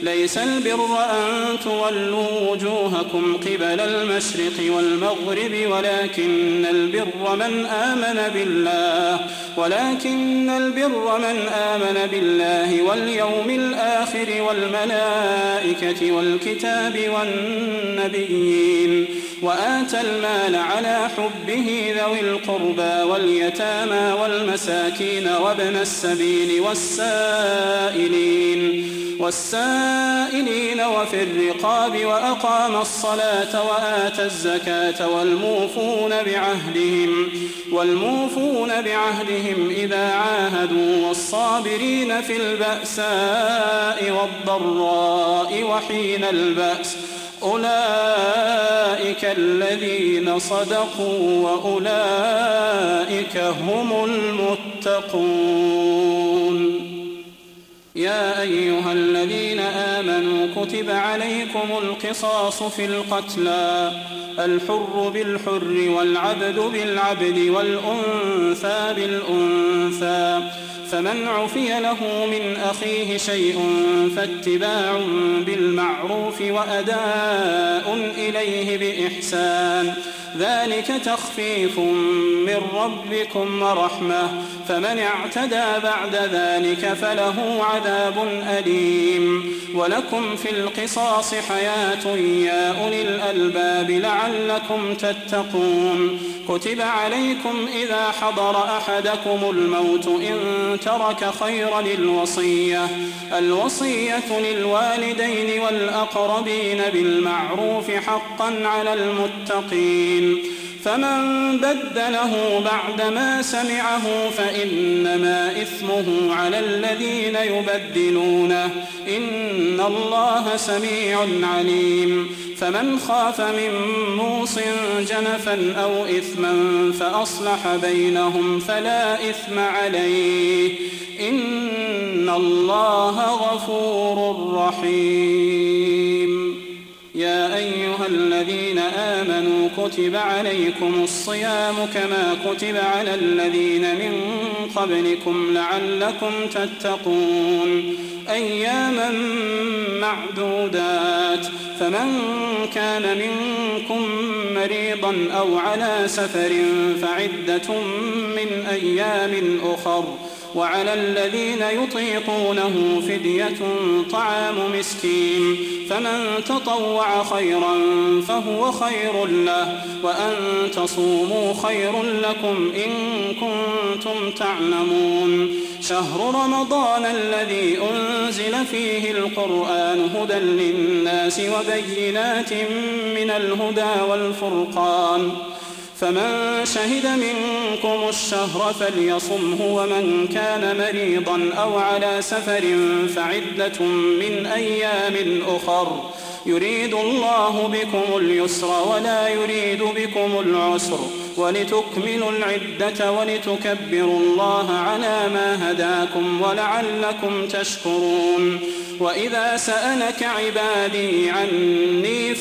ليس البر أن تولوا وجوهكم قبل المشرق والمغرب ولكن البر من آمن بالله واليوم الآخر والملائكة والكتاب والنبيين وآتى المال على حبه ذوي القربى واليتامى والمساكين وابن السبيل والسائلين وفي الرقاب وأقام الصلاة وآتى الزكاة والموفون بعهدهم إذا عاهدوا والصابرين في البأساء والضراء وحين البأس أولئك الذين صدقوا وأولئك هم المتقون. يا أيها الذين آمنوا كتب عليكم القصاص في القتلى الحر بالحر والعبد بالعبد والأنثى بالأنثى فمن عفي له من أخيه شيء فاتباع بالمعروف وأداء إليه بإحسان ذلك تخفيف من ربكم ورحمة فمن اعتدى بعد ذلك فله عذاب أليم. ولكم في القصاص حياة يا أولي الألباب لعلكم تتقون. كتب عليكم إذا حضر أحدكم الموت إن ترك خيرا الوصية للوالدين والأقربين بالمعروف حقا على المتقين. فمن بدله بعدما سمعه فإنما إثمه على الذين يبدلونه إن الله سميع عليم. فمن خاف من موص جنفا أو إثما فأصلح بينهم فلا إثم عليه إن الله غفور رحيم. يا أيها الذين آمنوا كتب عليكم الصيام كما كتب على الذين من قبلكم لعلكم تتقون أياما معدودات فمن كان منكم مريضا أو على سفر فعدة من أيام أخر وعلى الذين يطيقونه فدية طعام مسكين فمن تطوع خيرا فهو خير له وأن تصوموا خير لكم إن كنتم تعلمون. شهر رمضان الذي أنزل فيه القرآن هدى للناس وبينات من الهدى والفرقان فمن شهد منكم الشهر فليصمه ومن كان مريضا أو على سفر فعدة من أيام أخر يريد الله بكم اليسر ولا يريد بكم العسر ولتكملوا العدة ولتكبروا الله على ما هداكم ولعلكم تشكرون. وإذا سألك عبادي عني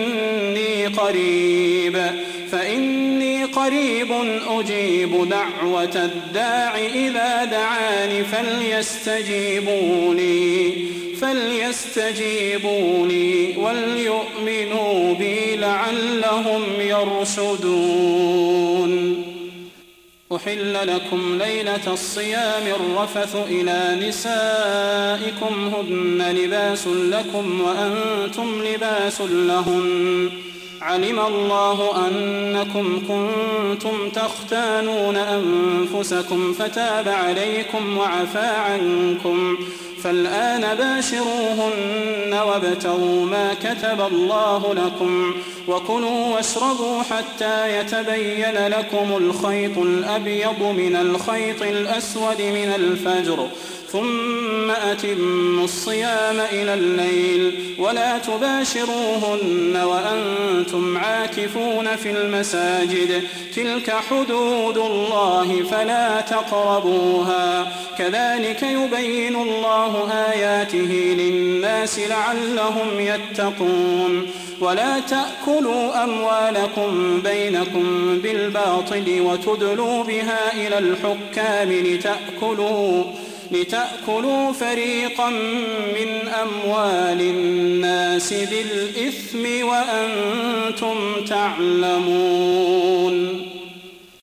فإني قريب أجيب دعوة الداع إذا دعاني فليستجيبوا لي وليؤمنوا بي لعلهم يرشدون. أحل لكم ليلة الصيام الرفث إلى نسائكم هن لباس لكم وأنتم لباس لهن علم الله أنكم كنتم تختانون أنفسكم فتاب عليكم وعفى عنكم فالآن باشروهن وابتغوا ما كتب الله لكم وكلوا واشربوا حتى يتبين لكم الخيط الأبيض من الخيط الأسود من الفجر ثم أتموا الصيام إلى الليل ولا تباشروهن وأنتم عاكفون في المساجد تلك حدود الله فلا تقربوها كذلك يبين الله آياته للناس لعلهم يتقون. ولا تأكلوا أموالكم بينكم بالباطل وتدلوا بها إلى الحكام لتأكلوا فريقا من أموال الناس بالإثم وأنتم تعلمون